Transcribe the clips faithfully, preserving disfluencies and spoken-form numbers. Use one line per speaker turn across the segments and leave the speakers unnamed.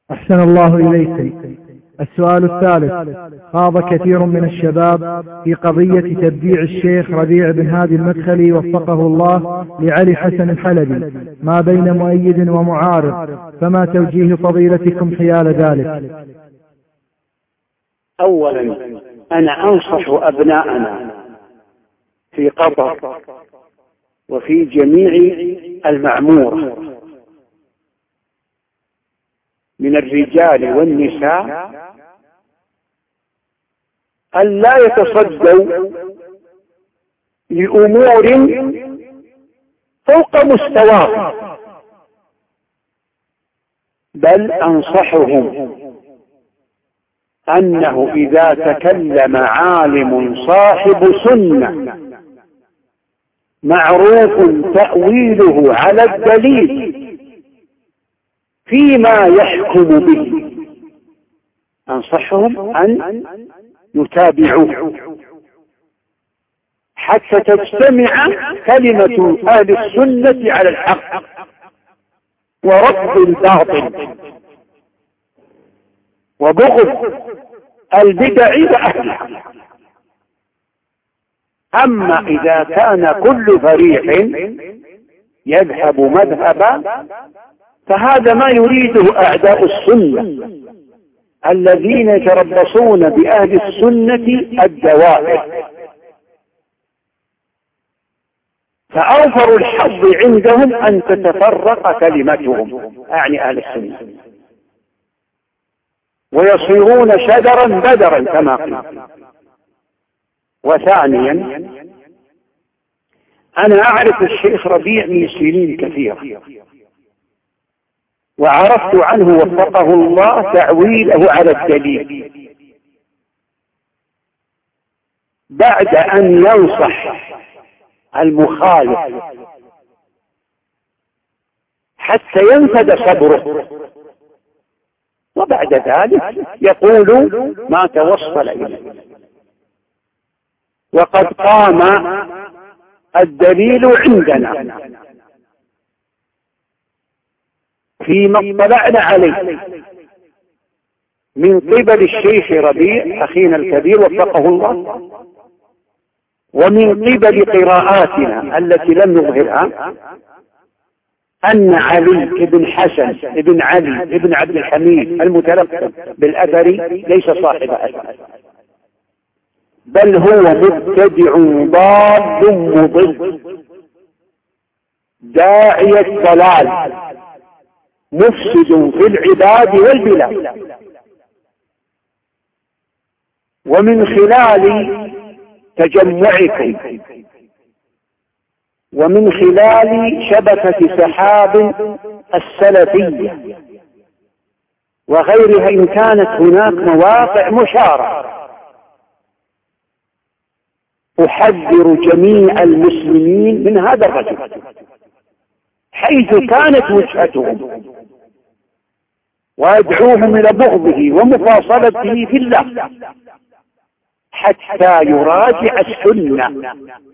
أحسن الله إليكم. السؤال الثالث: خاض كثير من الشباب في قضية تبديع الشيخ ربيع بن هادي المدخلي وفقه الله لعلي حسن الحلبي ما بين مؤيد ومعارض، فما توجيه فضيلتكم حيال ذلك؟
أولا أنا أنصح أبناءنا في قطر وفي جميع المعمورة من الرجال والنساء أن لا يتصدوا لأمور فوق مستواهم، بل أنصحهم أنه إذا تكلم عالم صاحب سنة معروف تأويله على الدليل فيما يحكم به، أنصحهم أن يتابعوه حتى تجتمع كلمة أهل السنة على الحق ورفض الباطل وبغض البدع وأهلها. أما إذا كان كل فريق يذهب مذهبا فهذا ما يريده أعداء السنة الذين يتربصون بأهل السنة الدوائر، فأوفر الحظ عندهم أن تتفرق كلمتهم، أعني أهل السنة، ويصيرون شجرا بدرا كما قيل. وثانيا أنا أعرف الشيخ ربيع من سنين كثيرة، وعرفت عنه وفقه الله تعويله على الدليل بعد أن ينصح المخالف حتى ينفد صبره، وبعد ذلك يقول ما توصل إليه. وقد قام الدليل عندنا فيما اطلعنا عليه من قبل الشيخ ربيع أخينا الكبير وفقه الله، ومن قبل قراءاتنا التي لم نظهرها، أن علي بن حسن بن علي بن عبد الحميد المتلقب بالأثري ليس صاحب أثر، بل هو مبتدع ضال مضل داعي الضلال مفسد في العباد والبلاد. ومن خلال تجمعكم ومن خلال شبكة سحاب السلفية وغيرها إن كانت هناك مواقع مشاركة، أحذر جميع المسلمين من هذا الرجل حيث كانت وجهتهم، وأدعوهم إلى بغضه ومفاصلته في الله حتى يراجع السنة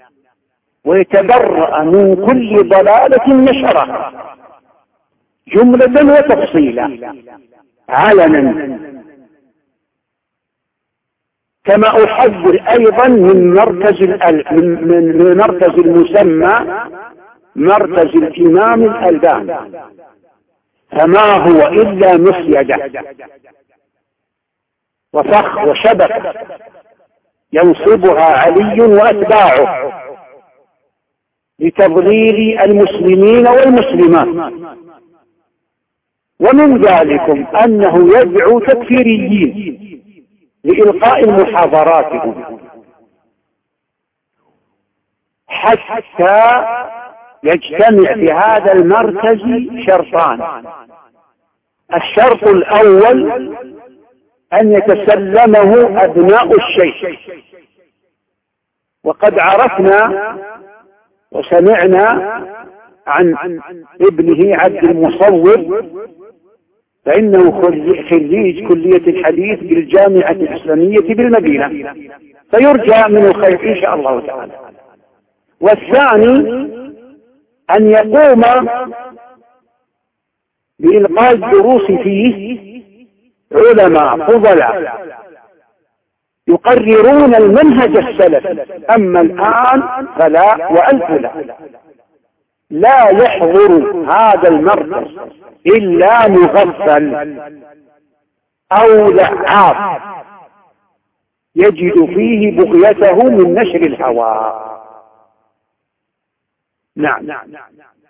ويتبرأ من كل ضلالة نشرها جملة وتفصيلا علنا. كما أحذر أيضا من مركز من مركز المسمى مركز الإمام الألباني، فما هو إلا مصيدة وفخ وشبك ينصبها علي وأتباعه لتضليل المسلمين والمسلمات. ومن ذلكم أنه يدعو تكفيريين لإلقاء محاضراتهم حتى يجتمع في هذا المركز شرطان: الشرط الأول أن يتسلمه أبناء الشيخ، وقد عرفنا وسمعنا عن ابنه عبد المصور فإنه خريج كلية الحديث بالجامعة الإسلامية بالمدينة، فيرجى منه الخير إن شاء الله تعالى. والثاني أن يقوم بإلقاء الدروس فيه علماء فضلاء يقررون المنهج السلفي. أما الآن فلا وألف لا لا يحضر هذا المركز إلا مغفل أو لعاب يجد فيه بغيته من نشر الهوى. نعم.